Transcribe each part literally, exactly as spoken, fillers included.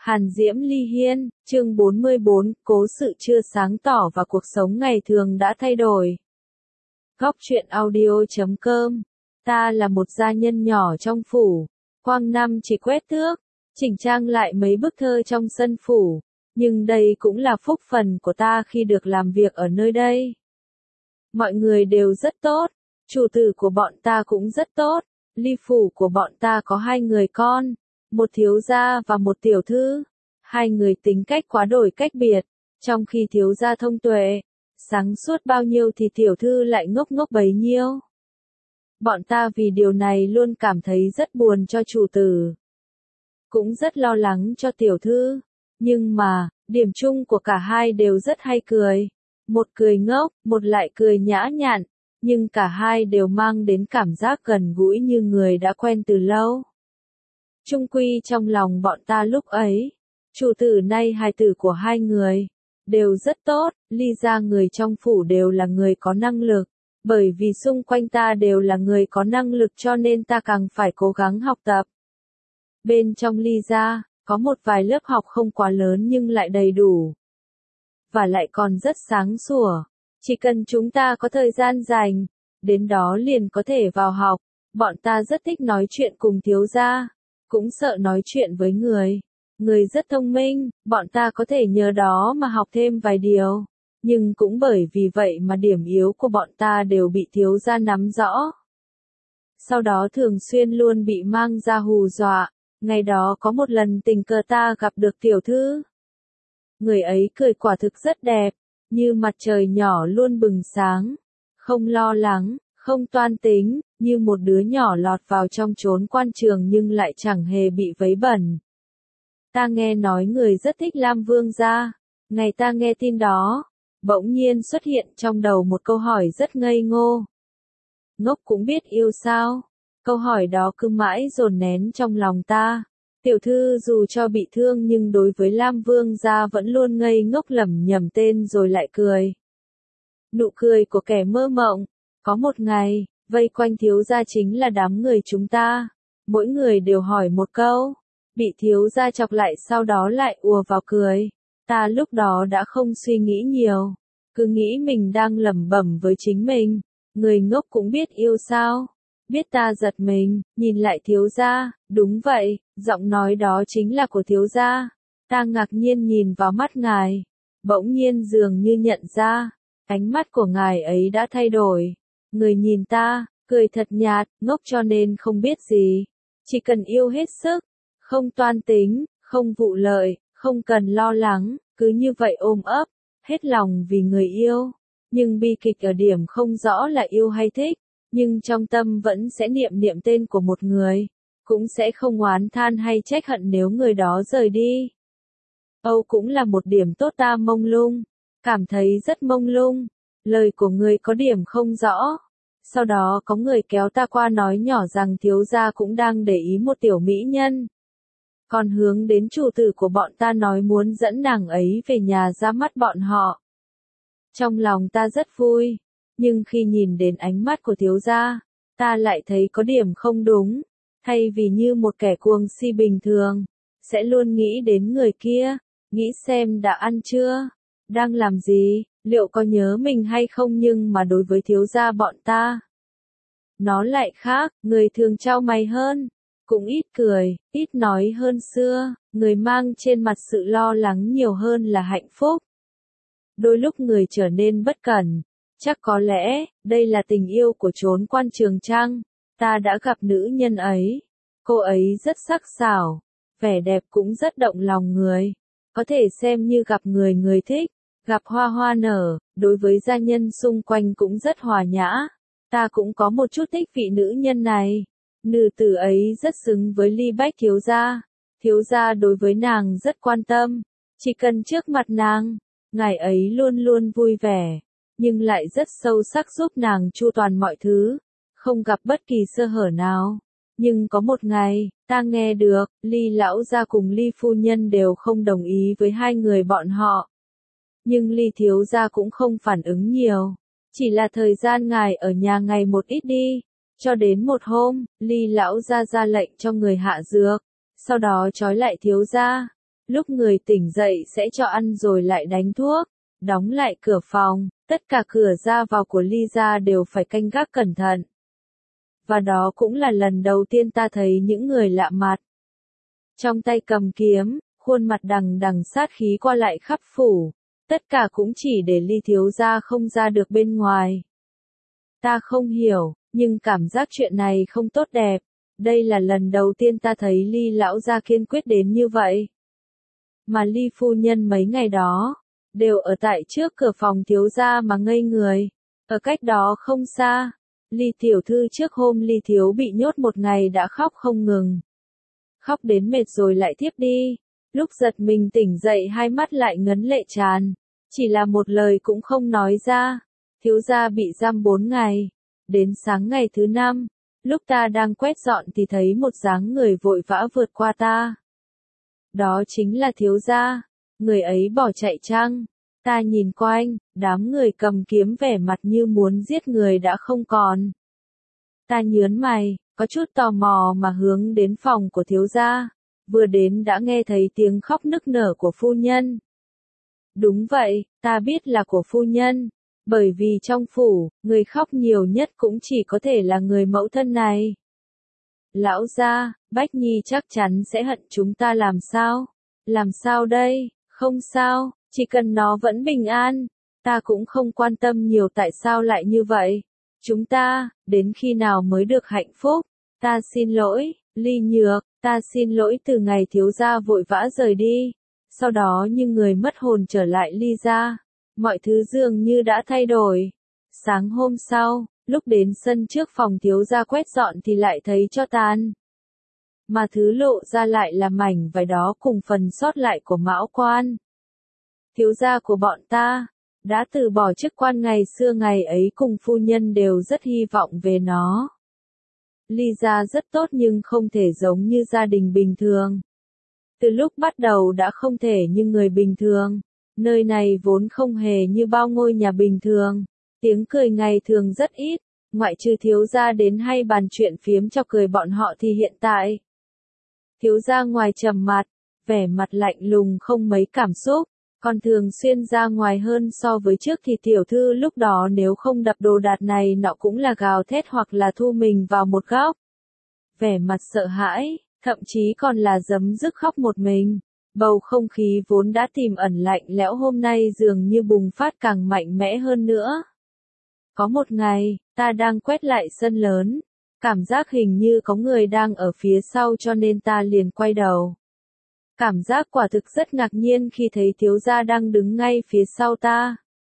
Hàn Diễm Ly Hiên, chương bốn mươi bốn, cố sự chưa sáng tỏ và cuộc sống ngày thường đã thay đổi. Góc truyện audio chấm com. Ta là một gia nhân nhỏ trong phủ. Quang năm chỉ quét thước, chỉnh trang lại mấy bức thơ trong sân phủ. Nhưng đây cũng là phúc phần của ta khi được làm việc ở nơi đây. Mọi người đều rất tốt. Chủ tử của bọn ta cũng rất tốt. Ly phủ của bọn ta có hai người con. Một thiếu gia và một tiểu thư. Hai người tính cách quá đổi cách biệt. Trong khi thiếu gia thông tuệ, sáng suốt bao nhiêu thì tiểu thư lại ngốc ngốc bấy nhiêu. Bọn ta vì điều này luôn cảm thấy rất buồn cho chủ tử. Cũng rất lo lắng cho tiểu thư. Nhưng mà, điểm chung của cả hai đều rất hay cười. Một cười ngốc, một lại cười nhã nhặn. Nhưng cả hai đều mang đến cảm giác gần gũi như người đã quen từ lâu. Chung quy trong lòng bọn ta lúc ấy, chủ tử nay hài tử của hai người, đều rất tốt, Ly gia người trong phủ đều là người có năng lực, bởi vì xung quanh ta đều là người có năng lực cho nên ta càng phải cố gắng học tập. Bên trong Ly gia, có một vài lớp học không quá lớn nhưng lại đầy đủ. Và lại còn rất sáng sủa, chỉ cần chúng ta có thời gian dành, đến đó liền có thể vào học, bọn ta rất thích nói chuyện cùng thiếu gia. Cũng sợ nói chuyện với người. Người rất thông minh, bọn ta có thể nhờ đó mà học thêm vài điều. Nhưng cũng bởi vì vậy mà điểm yếu của bọn ta đều bị thiếu gia nắm rõ. Sau đó thường xuyên luôn bị mang ra hù dọa. Ngày đó có một lần tình cờ ta gặp được tiểu thư. Người ấy cười quả thực rất đẹp, như mặt trời nhỏ luôn bừng sáng. Không lo lắng, không toan tính, như một đứa nhỏ lọt vào trong chốn quan trường nhưng lại chẳng hề bị vấy bẩn. Ta nghe nói người rất thích Lam Vương gia. Ngày ta nghe tin đó, bỗng nhiên xuất hiện trong đầu một câu hỏi rất ngây ngô. Ngốc cũng biết yêu sao? Câu hỏi đó cứ mãi dồn nén trong lòng ta. Tiểu thư dù cho bị thương nhưng đối với Lam Vương gia vẫn luôn ngây ngốc lẩm nhẩm tên rồi lại cười. Nụ cười của kẻ mơ mộng. Có một ngày, vây quanh thiếu gia chính là đám người chúng ta. Mỗi người đều hỏi một câu. Bị thiếu gia chọc lại sau đó lại ùa vào cười. Ta lúc đó đã không suy nghĩ nhiều. Cứ nghĩ mình đang lẩm bẩm với chính mình. Người ngốc cũng biết yêu sao. Biết ta giật mình, nhìn lại thiếu gia. Đúng vậy, giọng nói đó chính là của thiếu gia. Ta ngạc nhiên nhìn vào mắt ngài. Bỗng nhiên dường như nhận ra. Ánh mắt của ngài ấy đã thay đổi. Người nhìn ta, cười thật nhạt, ngốc cho nên không biết gì. Chỉ cần yêu hết sức, không toan tính, không vụ lợi, không cần lo lắng, cứ như vậy ôm ấp, hết lòng vì người yêu. Nhưng bi kịch ở điểm không rõ là yêu hay thích, nhưng trong tâm vẫn sẽ niệm niệm tên của một người, cũng sẽ không oán than hay trách hận nếu người đó rời đi. Âu cũng là một điểm tốt ta mông lung, cảm thấy rất mông lung. Lời của người có điểm không rõ. Sau đó có người kéo ta qua nói nhỏ rằng thiếu gia cũng đang để ý một tiểu mỹ nhân. Còn hướng đến chủ tử của bọn ta nói muốn dẫn nàng ấy về nhà ra mắt bọn họ. Trong lòng ta rất vui. Nhưng khi nhìn đến ánh mắt của thiếu gia, ta lại thấy có điểm không đúng. Thay vì như một kẻ cuồng si bình thường, sẽ luôn nghĩ đến người kia, nghĩ xem đã ăn chưa, đang làm gì. Liệu có nhớ mình hay không nhưng mà đối với thiếu gia bọn ta, nó lại khác, người thường trao mày hơn, cũng ít cười, ít nói hơn xưa, người mang trên mặt sự lo lắng nhiều hơn là hạnh phúc. Đôi lúc người trở nên bất cẩn, chắc có lẽ, đây là tình yêu của chốn quan trường chăng? Ta đã gặp nữ nhân ấy, cô ấy rất sắc sảo, vẻ đẹp cũng rất động lòng người, có thể xem như gặp người người thích. Gặp hoa hoa nở, đối với gia nhân xung quanh cũng rất hòa nhã. Ta cũng có một chút thích vị nữ nhân này. Nữ tử ấy rất xứng với Ly Bách thiếu gia. Thiếu gia đối với nàng rất quan tâm. Chỉ cần trước mặt nàng, ngài ấy luôn luôn vui vẻ. Nhưng lại rất sâu sắc giúp nàng chu toàn mọi thứ. Không gặp bất kỳ sơ hở nào. Nhưng có một ngày, ta nghe được, Ly lão gia cùng Ly phu nhân đều không đồng ý với hai người bọn họ. Nhưng Ly thiếu gia cũng không phản ứng nhiều. Chỉ là thời gian ngài ở nhà ngày một ít đi. Cho đến một hôm, Ly lão gia ra lệnh cho người hạ dược. Sau đó trói lại thiếu gia. Lúc người tỉnh dậy sẽ cho ăn rồi lại đánh thuốc, đóng lại cửa phòng, tất cả cửa ra vào của Lisa đều phải canh gác cẩn thận. Và đó cũng là lần đầu tiên ta thấy những người lạ mặt. Trong tay cầm kiếm, khuôn mặt đằng đằng sát khí qua lại khắp phủ, tất cả cũng chỉ để Ly thiếu gia không ra được bên ngoài. Ta không hiểu, nhưng cảm giác chuyện này không tốt đẹp. Đây là lần đầu tiên ta thấy Ly lão gia kiên quyết đến như vậy. Mà Ly phu nhân mấy ngày đó, đều ở tại trước cửa phòng thiếu gia mà ngây người. Ở cách đó không xa, Ly tiểu thư trước hôm Ly thiếu bị nhốt một ngày đã khóc không ngừng. Khóc đến mệt rồi lại thiếp đi. Lúc giật mình tỉnh dậy hai mắt lại ngấn lệ tràn. Chỉ là một lời cũng không nói ra. Thiếu gia bị giam bốn ngày. Đến sáng ngày thứ năm, lúc ta đang quét dọn thì thấy một dáng người vội vã vượt qua ta. Đó chính là thiếu gia. Người ấy bỏ chạy chăng? Ta nhìn quanh, đám người cầm kiếm vẻ mặt như muốn giết người đã không còn. Ta nhớn mày, có chút tò mò mà hướng đến phòng của thiếu gia. Vừa đến đã nghe thấy tiếng khóc nức nở của phu nhân. Đúng vậy, ta biết là của phu nhân. Bởi vì trong phủ, người khóc nhiều nhất cũng chỉ có thể là người mẫu thân này. Lão gia, Bách Nhi chắc chắn sẽ hận chúng ta làm sao? Làm sao đây? Không sao, chỉ cần nó vẫn bình an. Ta cũng không quan tâm nhiều tại sao lại như vậy. Chúng ta, đến khi nào mới được hạnh phúc? Ta xin lỗi, Ly Nhược, ta xin lỗi từ ngày thiếu gia vội vã rời đi. Sau đó như người mất hồn trở lại Ly gia. Mọi thứ dường như đã thay đổi. Sáng hôm sau, lúc đến sân trước phòng thiếu gia quét dọn thì lại thấy cho tàn. Mà thứ lộ ra lại là mảnh vải đó cùng phần sót lại của mão quan. Thiếu gia của bọn ta, đã từ bỏ chức quan ngày xưa ngày ấy cùng phu nhân đều rất hy vọng về nó. Ly gia rất tốt nhưng không thể giống như gia đình bình thường. Từ lúc bắt đầu đã không thể như người bình thường. Nơi này vốn không hề như bao ngôi nhà bình thường. Tiếng cười ngày thường rất ít, ngoại trừ thiếu gia đến hay bàn chuyện phiếm cho cười bọn họ thì hiện tại. Thiếu gia ngoài trầm mặt, vẻ mặt lạnh lùng không mấy cảm xúc, còn thường xuyên ra ngoài hơn so với trước thì tiểu thư lúc đó nếu không đập đồ đạc này nọ cũng là gào thét hoặc là thu mình vào một góc. Vẻ mặt sợ hãi, thậm chí còn là giấm dứt khóc một mình. Bầu không khí vốn đã tiềm ẩn lạnh lẽo hôm nay dường như bùng phát càng mạnh mẽ hơn nữa. Có một ngày, ta đang quét lại sân lớn, cảm giác hình như có người đang ở phía sau cho nên ta liền quay đầu. Cảm giác quả thực rất ngạc nhiên khi thấy thiếu gia đang đứng ngay phía sau ta.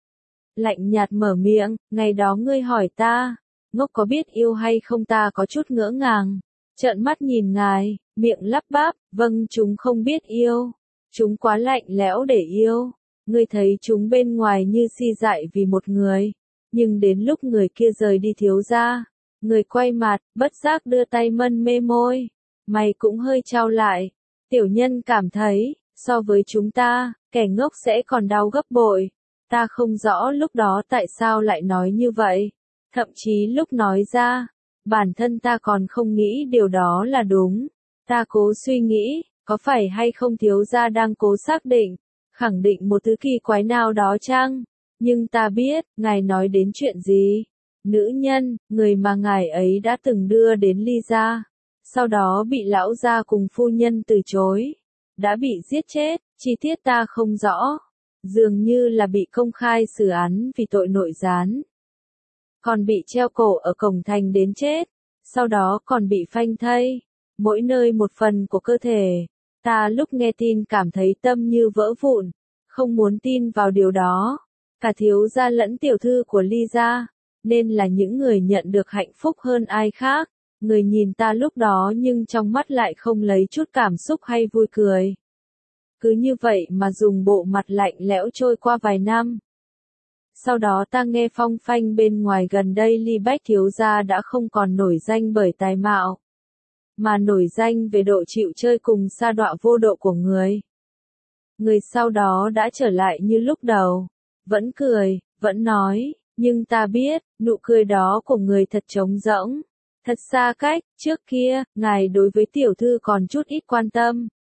Lạnh nhạt mở miệng, ngày đó ngươi hỏi ta, ngốc có biết yêu hay không, ta có chút ngỡ ngàng. Trợn mắt nhìn ngài, miệng lắp bắp, vâng chúng không biết yêu. Chúng quá lạnh lẽo để yêu. Ngươi thấy chúng bên ngoài như si dại vì một người. Nhưng đến lúc người kia rời đi thiếu gia, người quay mặt, bất giác đưa tay mân mê môi. Mày cũng hơi trao lại. Tiểu nhân cảm thấy, so với chúng ta, kẻ ngốc sẽ còn đau gấp bội. Ta không rõ lúc đó tại sao lại nói như vậy. Thậm chí lúc nói ra, bản thân ta còn không nghĩ điều đó là đúng. Ta cố suy nghĩ, có phải hay không thiếu gia đang cố xác định, khẳng định một thứ kỳ quái nào đó chăng? Nhưng ta biết, ngài nói đến chuyện gì? Nữ nhân, người mà ngài ấy đã từng đưa đến Ly gia. Sau đó bị lão gia cùng phu nhân từ chối. Đã bị giết chết, chi tiết ta không rõ. Dường như là bị công khai xử án vì tội nội gián. Còn bị treo cổ ở cổng thành đến chết. Sau đó còn bị phanh thây. Mỗi nơi một phần của cơ thể. Ta lúc nghe tin cảm thấy tâm như vỡ vụn. Không muốn tin vào điều đó. Cả thiếu gia lẫn tiểu thư của Ly gia. Nên là những người nhận được hạnh phúc hơn ai khác. Người nhìn ta lúc đó nhưng trong mắt lại không lấy chút cảm xúc hay vui cười. Cứ như vậy mà dùng bộ mặt lạnh lẽo trôi qua vài năm. Sau đó ta nghe phong phanh bên ngoài gần đây Ly Bách thiếu gia đã không còn nổi danh bởi tài mạo, mà nổi danh về độ chịu chơi cùng sa đọa vô độ của người. Người sau đó đã trở lại như lúc đầu, vẫn cười, vẫn nói, nhưng ta biết, nụ cười đó của người thật trống rỗng, thật xa cách. Trước kia, ngài đối với tiểu thư còn chút ít quan tâm,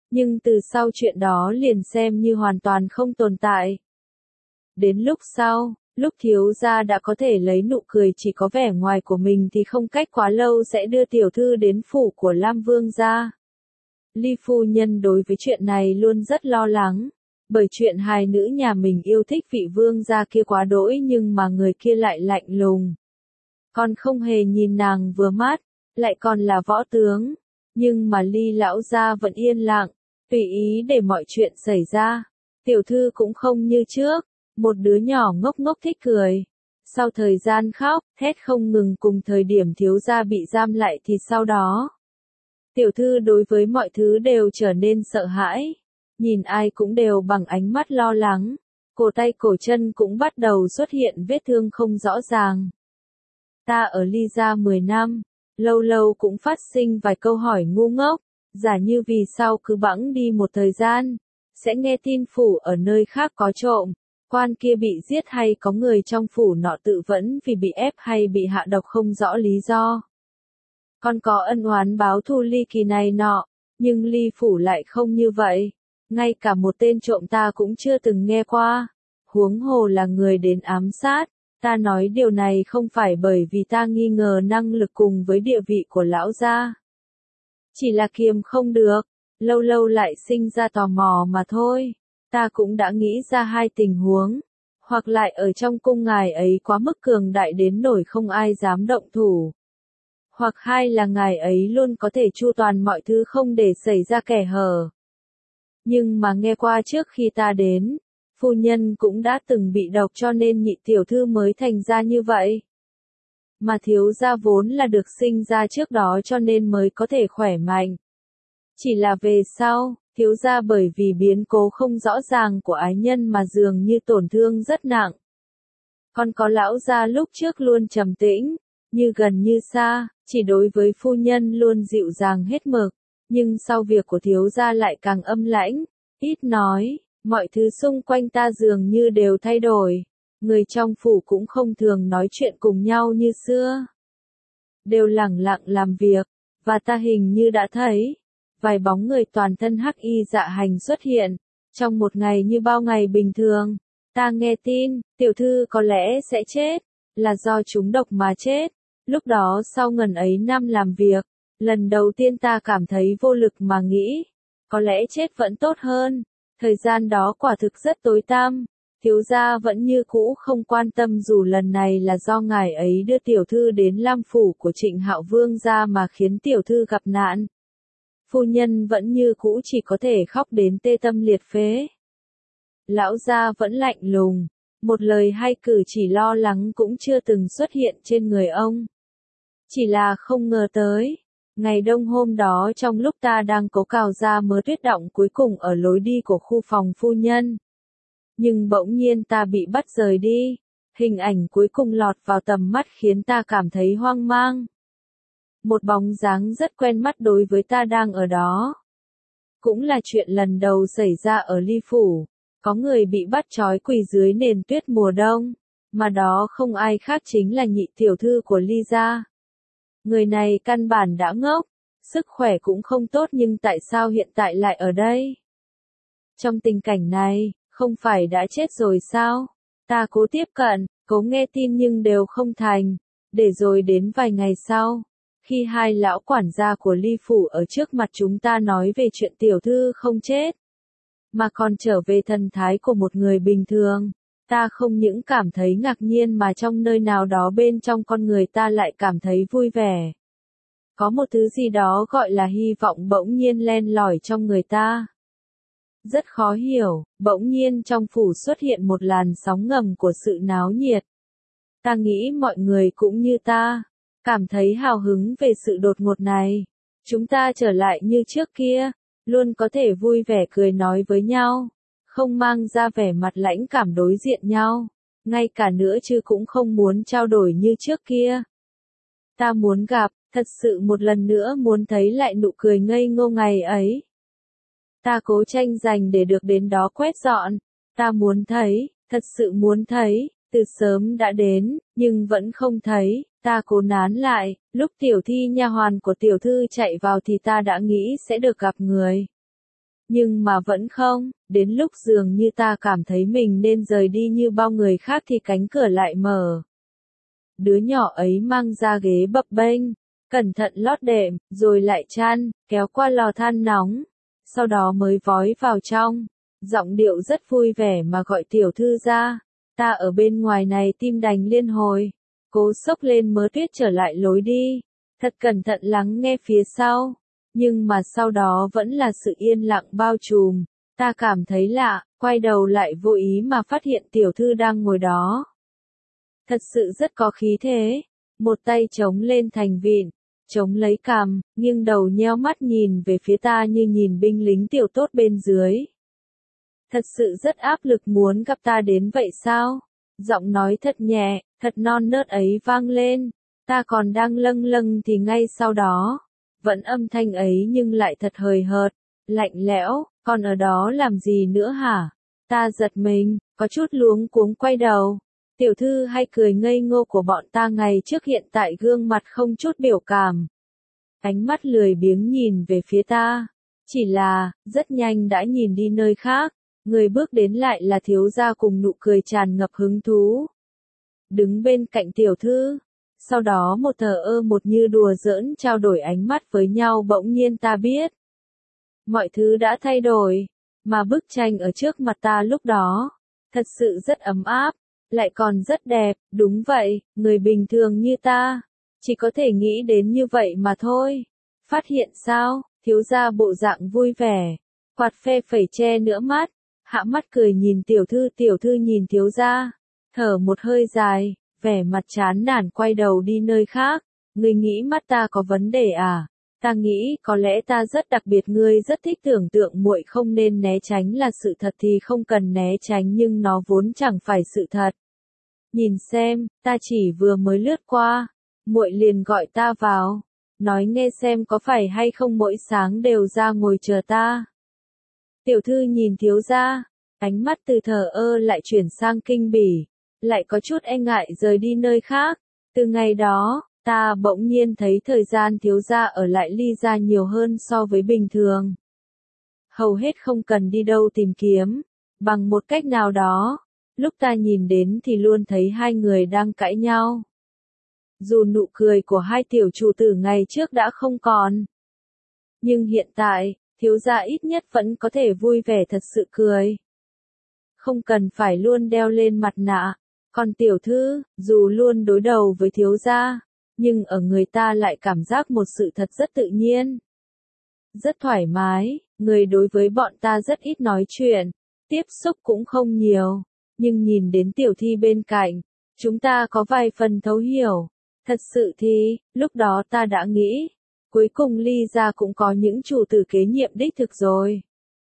Nhưng từ sau chuyện đó liền xem như hoàn toàn không tồn tại. Đến lúc sau, lúc thiếu gia đã có thể lấy nụ cười chỉ có vẻ ngoài của mình thì không cách quá lâu sẽ đưa tiểu thư đến phủ của Lam Vương gia. Ly phu nhân đối với chuyện này luôn rất lo lắng, bởi chuyện hai nữ nhà mình yêu thích vị vương gia kia quá đỗi nhưng mà người kia lại lạnh lùng. Còn không hề nhìn nàng vừa mắt, lại còn là võ tướng, nhưng mà Ly lão gia vẫn yên lặng, tùy ý để mọi chuyện xảy ra. Tiểu thư cũng không như trước, một đứa nhỏ ngốc ngốc thích cười. Sau thời gian khóc, thét không ngừng cùng thời điểm thiếu gia bị giam lại thì sau đó. Tiểu thư đối với mọi thứ đều trở nên sợ hãi, nhìn ai cũng đều bằng ánh mắt lo lắng, cổ tay cổ chân cũng bắt đầu xuất hiện vết thương không rõ ràng. Ta ở Ly gia mười năm, lâu lâu cũng phát sinh vài câu hỏi ngu ngốc, giả như vì sao cứ bẵng đi một thời gian, sẽ nghe tin phủ ở nơi khác có trộm, quan kia bị giết hay có người trong phủ nọ tự vẫn vì bị ép hay bị hạ độc không rõ lý do. Còn có ân oán báo thù ly kỳ này nọ, nhưng Ly phủ lại không như vậy. Ngay cả một tên trộm ta cũng chưa từng nghe qua, huống hồ là người đến ám sát. Ta nói điều này không phải bởi vì ta nghi ngờ năng lực cùng với địa vị của lão gia. Chỉ là kiềm không được, lâu lâu lại sinh ra tò mò mà thôi. Ta cũng đã nghĩ ra hai tình huống, hoặc lại ở trong cung ngài ấy quá mức cường đại đến nỗi không ai dám động thủ. Hoặc hai là ngài ấy luôn có thể chu toàn mọi thứ không để xảy ra kẻ hở. Nhưng mà nghe qua trước khi ta đến, phu nhân cũng đã từng bị độc cho nên nhị tiểu thư mới thành ra như vậy. Mà thiếu gia vốn là được sinh ra trước đó cho nên mới có thể khỏe mạnh. Chỉ là về sau, thiếu gia bởi vì biến cố không rõ ràng của ái nhân mà dường như tổn thương rất nặng. Còn có lão gia lúc trước luôn trầm tĩnh, như gần như xa, chỉ đối với phu nhân luôn dịu dàng hết mực, nhưng sau việc của thiếu gia lại càng âm lãnh, ít nói, mọi thứ xung quanh ta dường như đều thay đổi, người trong phủ cũng không thường nói chuyện cùng nhau như xưa. Đều lẳng lặng làm việc, và ta hình như đã thấy, vài bóng người toàn thân hắc y dạ hành xuất hiện, trong một ngày như bao ngày bình thường. Ta nghe tin, tiểu thư có lẽ sẽ chết, là do trúng độc mà chết. Lúc đó sau ngần ấy năm làm việc, lần đầu tiên ta cảm thấy vô lực mà nghĩ, có lẽ chết vẫn tốt hơn. Thời gian đó quả thực rất tối tăm, thiếu gia vẫn như cũ không quan tâm dù lần này là do ngài ấy đưa tiểu thư đến Lam phủ của Trịnh Hạo Vương gia mà khiến tiểu thư gặp nạn. Phu nhân vẫn như cũ chỉ có thể khóc đến tê tâm liệt phế. Lão gia vẫn lạnh lùng, một lời hay cử chỉ lo lắng cũng chưa từng xuất hiện trên người ông. Chỉ là không ngờ tới, ngày đông hôm đó trong lúc ta đang cố cào ra mớ tuyết động cuối cùng ở lối đi của khu phòng phu nhân. Nhưng bỗng nhiên ta bị bắt rời đi, hình ảnh cuối cùng lọt vào tầm mắt khiến ta cảm thấy hoang mang. Một bóng dáng rất quen mắt đối với ta đang ở đó. Cũng là chuyện lần đầu xảy ra ở Ly phủ, có người bị bắt trói quỳ dưới nền tuyết mùa đông, mà đó không ai khác chính là nhị tiểu thư của Ly gia. Người này căn bản đã ngốc, sức khỏe cũng không tốt nhưng tại sao hiện tại lại ở đây? Trong tình cảnh này, không phải đã chết rồi sao? Ta cố tiếp cận, cố nghe tin nhưng đều không thành, để rồi đến vài ngày sau, khi hai lão quản gia của Ly phủ ở trước mặt chúng ta nói về chuyện tiểu thư không chết, mà còn trở về thần thái của một người bình thường. Ta không những cảm thấy ngạc nhiên mà trong nơi nào đó bên trong con người ta lại cảm thấy vui vẻ. Có một thứ gì đó gọi là hy vọng bỗng nhiên len lỏi trong người ta. Rất khó hiểu, bỗng nhiên trong phủ xuất hiện một làn sóng ngầm của sự náo nhiệt. Ta nghĩ mọi người cũng như ta, cảm thấy hào hứng về sự đột ngột này. Chúng ta trở lại như trước kia, luôn có thể vui vẻ cười nói với nhau. Không mang ra vẻ mặt lãnh cảm đối diện nhau, ngay cả nữa chứ cũng không muốn trao đổi như trước kia. Ta muốn gặp, thật sự một lần nữa muốn thấy lại nụ cười ngây ngô ngày ấy. Ta cố tranh giành để được đến đó quét dọn, ta muốn thấy, thật sự muốn thấy, từ sớm đã đến, nhưng vẫn không thấy, ta cố nán lại, lúc tiểu thi nha hoàn của tiểu thư chạy vào thì ta đã nghĩ sẽ được gặp người. Nhưng mà vẫn không, đến lúc dường như ta cảm thấy mình nên rời đi như bao người khác thì cánh cửa lại mở. Đứa nhỏ ấy mang ra ghế bập bênh, cẩn thận lót đệm, rồi lại chăn, kéo qua lò than nóng, sau đó mới vói vào trong, giọng điệu rất vui vẻ mà gọi tiểu thư ra. Ta ở bên ngoài này tim đành liên hồi, cố xốc lên mớ tuyết trở lại lối đi, thật cẩn thận lắng nghe phía sau, nhưng mà sau đó vẫn là sự yên lặng bao trùm. Ta cảm thấy lạ, quay đầu lại vô ý mà phát hiện tiểu thư đang ngồi đó. Thật sự rất có khí thế, một tay chống lên thành vịn, chống lấy cằm, nghiêng đầu nheo mắt nhìn về phía ta như nhìn binh lính tiểu tốt bên dưới. Thật sự rất áp lực muốn gặp ta đến vậy sao? Giọng nói thật nhẹ, thật non nớt ấy vang lên, ta còn đang lâng lâng thì ngay sau đó, vẫn âm thanh ấy nhưng lại thật hời hợt, lạnh lẽo, còn ở đó làm gì nữa hả? Ta giật mình, có chút luống cuống quay đầu. Tiểu thư hay cười ngây ngô của bọn ta ngày trước hiện tại gương mặt không chút biểu cảm. Ánh mắt lười biếng nhìn về phía ta. Chỉ là, rất nhanh đã nhìn đi nơi khác. Người bước đến lại là thiếu gia cùng nụ cười tràn ngập hứng thú. Đứng bên cạnh tiểu thư. Sau đó một thờ ơ một như đùa giỡn trao đổi ánh mắt với nhau bỗng nhiên ta biết. Mọi thứ đã thay đổi. Mà bức tranh ở trước mặt ta lúc đó. Thật sự rất ấm áp. Lại còn rất đẹp, đúng vậy, người bình thường như ta, chỉ có thể nghĩ đến như vậy mà thôi. Phát hiện sao, thiếu gia bộ dạng vui vẻ, quạt phe phẩy che nửa mắt, hạ mắt cười nhìn tiểu thư tiểu thư nhìn thiếu gia, thở một hơi dài, vẻ mặt chán nản quay đầu đi nơi khác. Ngươi nghĩ mắt ta có vấn đề à? Ta nghĩ có lẽ ta rất đặc biệt, ngươi rất thích tưởng tượng muội không nên né tránh là sự thật thì không cần né tránh nhưng nó vốn chẳng phải sự thật. Nhìn xem, ta chỉ vừa mới lướt qua, muội liền gọi ta vào, nói nghe xem có phải hay không mỗi sáng đều ra ngồi chờ ta. Tiểu thư nhìn thiếu gia, ánh mắt từ thờ ơ lại chuyển sang kinh bỉ, lại có chút e ngại rời đi nơi khác. Từ ngày đó, ta bỗng nhiên thấy thời gian thiếu gia ở lại Ly gia nhiều hơn so với bình thường. Hầu hết không cần đi đâu tìm kiếm, bằng một cách nào đó, lúc ta nhìn đến thì luôn thấy hai người đang cãi nhau. Dù nụ cười của hai tiểu chủ tử ngày trước đã không còn, nhưng hiện tại, thiếu gia ít nhất vẫn có thể vui vẻ thật sự cười. Không cần phải luôn đeo lên mặt nạ, còn tiểu thư, dù luôn đối đầu với thiếu gia, nhưng ở người ta lại cảm giác một sự thật rất tự nhiên. Rất thoải mái, người đối với bọn ta rất ít nói chuyện, tiếp xúc cũng không nhiều, nhưng nhìn đến tiểu thi bên cạnh, chúng ta có vài phần thấu hiểu. Thật sự thì, lúc đó ta đã nghĩ, cuối cùng Ly gia cũng có những chủ tử kế nhiệm đích thực rồi.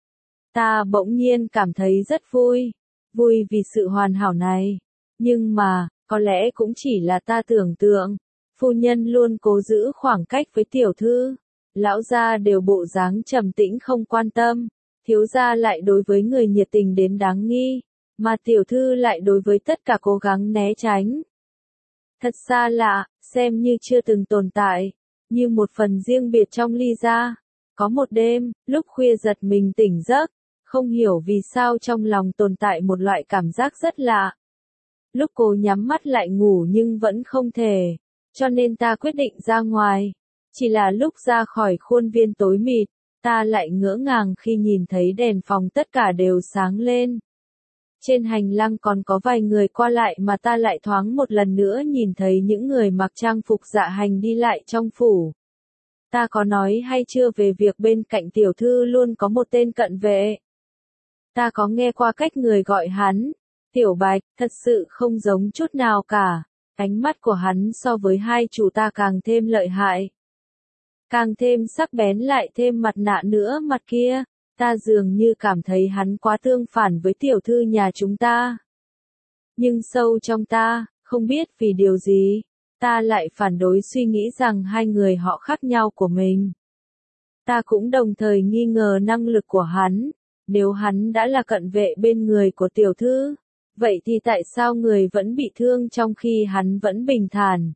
Ta bỗng nhiên cảm thấy rất vui, vui vì sự hoàn hảo này, nhưng mà, có lẽ cũng chỉ là ta tưởng tượng. Phu nhân luôn cố giữ khoảng cách với tiểu thư, lão gia đều bộ dáng trầm tĩnh không quan tâm, thiếu gia lại đối với người nhiệt tình đến đáng nghi, mà tiểu thư lại đối với tất cả cố gắng né tránh. Thật xa lạ, xem như chưa từng tồn tại, như một phần riêng biệt trong Ly gia. Có một đêm, lúc khuya giật mình tỉnh giấc, không hiểu vì sao trong lòng tồn tại một loại cảm giác rất lạ. Lúc cô nhắm mắt lại ngủ nhưng vẫn không thể. Cho nên ta quyết định ra ngoài. Chỉ là lúc ra khỏi khuôn viên tối mịt, ta lại ngỡ ngàng khi nhìn thấy đèn phòng tất cả đều sáng lên. Trên hành lang còn có vài người qua lại mà ta lại thoáng một lần nữa nhìn thấy những người mặc trang phục dạ hành đi lại trong phủ. Ta có nói hay chưa về việc bên cạnh tiểu thư luôn có một tên cận vệ? Ta có nghe qua cách người gọi hắn, Tiểu Bạch, thật sự không giống chút nào cả. Ánh mắt của hắn so với hai chủ ta càng thêm lợi hại. Càng thêm sắc bén lại thêm mặt nạ nữa mặt kia, ta dường như cảm thấy hắn quá tương phản với tiểu thư nhà chúng ta. Nhưng sâu trong ta, không biết vì điều gì, ta lại phản đối suy nghĩ rằng hai người họ khác nhau của mình. Ta cũng đồng thời nghi ngờ năng lực của hắn, nếu hắn đã là cận vệ bên người của tiểu thư. Vậy thì tại sao người vẫn bị thương trong khi hắn vẫn bình thản?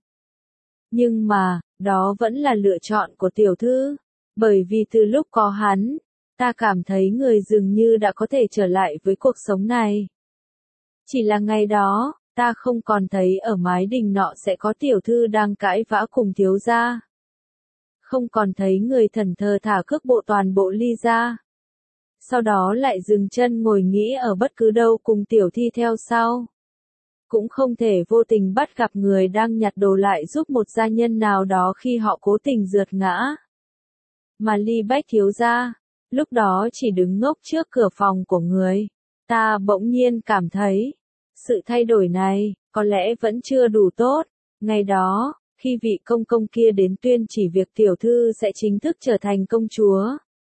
Nhưng mà, đó vẫn là lựa chọn của tiểu thư, bởi vì từ lúc có hắn, Ta cảm thấy người dường như đã có thể trở lại với cuộc sống này. Chỉ là ngày đó, ta không còn thấy ở mái đình nọ sẽ có tiểu thư đang cãi vã cùng thiếu gia. Không còn thấy người thần thờ thả cước bộ toàn bộ ly ra. Sau đó lại dừng chân ngồi nghĩ ở bất cứ đâu cùng tiểu thi theo sau. Cũng không thể vô tình bắt gặp người đang nhặt đồ lại giúp một gia nhân nào đó khi họ cố tình rượt ngã. Mà ly bách thiếu gia, lúc đó chỉ đứng ngốc trước cửa phòng của người. Ta bỗng nhiên cảm thấy, sự thay đổi này, có lẽ vẫn chưa đủ tốt. Ngày đó, khi vị công công kia đến tuyên chỉ việc tiểu thư sẽ chính thức trở thành công chúa.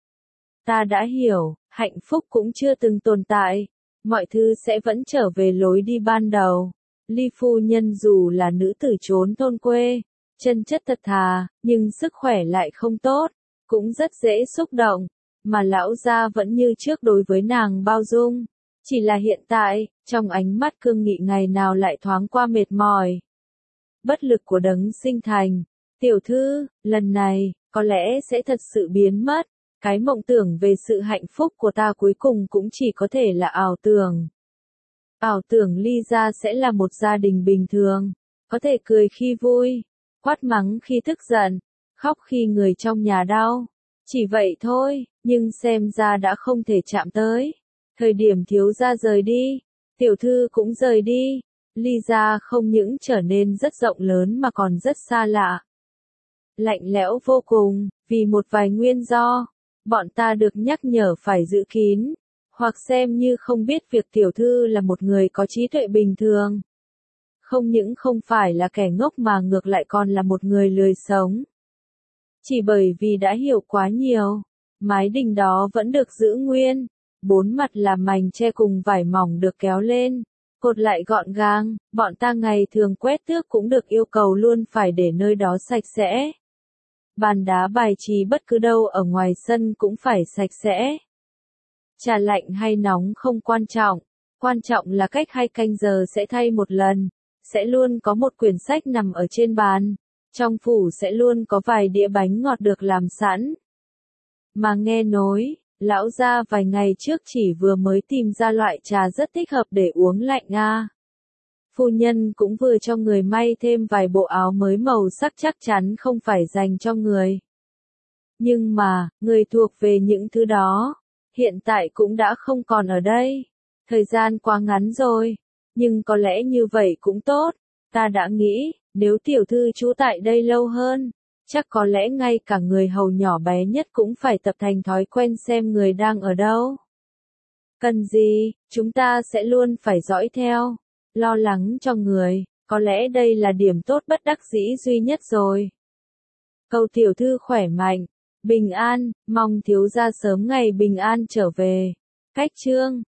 Ta đã hiểu, hạnh phúc cũng chưa từng tồn tại. Mọi thứ sẽ vẫn trở về lối đi ban đầu. Ly phu nhân dù là nữ tử trốn thôn quê, chân chất thật thà, nhưng sức khỏe lại không tốt, cũng rất dễ xúc động, mà lão gia vẫn như trước đối với nàng bao dung. Chỉ là hiện tại, trong ánh mắt cương nghị ngày nào lại thoáng qua mệt mỏi. Bất lực của đấng sinh thành. Tiểu thư, lần này, có lẽ sẽ thật sự biến mất. Cái mộng tưởng về sự hạnh phúc của ta cuối cùng cũng chỉ có thể là ảo tưởng. Ảo tưởng ly gia sẽ là một gia đình bình thường, có thể cười khi vui, quát mắng khi tức giận, khóc khi người trong nhà đau. Chỉ vậy thôi, nhưng xem ra đã không thể chạm tới. Thời điểm thiếu gia rời đi, tiểu thư cũng rời đi, ly gia không những trở nên rất rộng lớn mà còn rất xa lạ. Lạnh lẽo vô cùng, vì một vài nguyên do, bọn ta được nhắc nhở phải giữ kín, hoặc xem như không biết việc tiểu thư là một người có trí tuệ bình thường. Không những không phải là kẻ ngốc mà ngược lại còn là một người lười sống. Chỉ bởi vì đã hiểu quá nhiều, mái đình đó vẫn được giữ nguyên, bốn mặt là mành che cùng vải mỏng được kéo lên, cột lại gọn gàng, bọn ta ngày thường quét tước cũng được yêu cầu luôn phải để nơi đó sạch sẽ. Bàn đá bài trí bất cứ đâu ở ngoài sân cũng phải sạch sẽ. Trà lạnh hay nóng không quan trọng, quan trọng là cách hai canh giờ sẽ thay một lần, sẽ luôn có một quyển sách nằm ở trên bàn, trong phủ sẽ luôn có vài đĩa bánh ngọt được làm sẵn. Mà nghe nói, lão gia vài ngày trước chỉ vừa mới tìm ra loại trà rất thích hợp để uống lạnh à. Phu nhân cũng vừa cho người may thêm vài bộ áo mới màu sắc chắc chắn không phải dành cho người. Nhưng mà, người thuộc về những thứ đó, hiện tại cũng đã không còn ở đây. Thời gian quá ngắn rồi, nhưng có lẽ như vậy cũng tốt. Ta đã nghĩ, nếu tiểu thư trú tại đây lâu hơn, chắc có lẽ ngay cả người hầu nhỏ bé nhất cũng phải tập thành thói quen xem người đang ở đâu. Cần gì, chúng ta sẽ luôn phải dõi theo, lo lắng cho người, có lẽ đây là điểm tốt bất đắc dĩ duy nhất rồi. Cầu tiểu thư khỏe mạnh, bình an, mong thiếu gia sớm ngày bình an trở về. Cách chương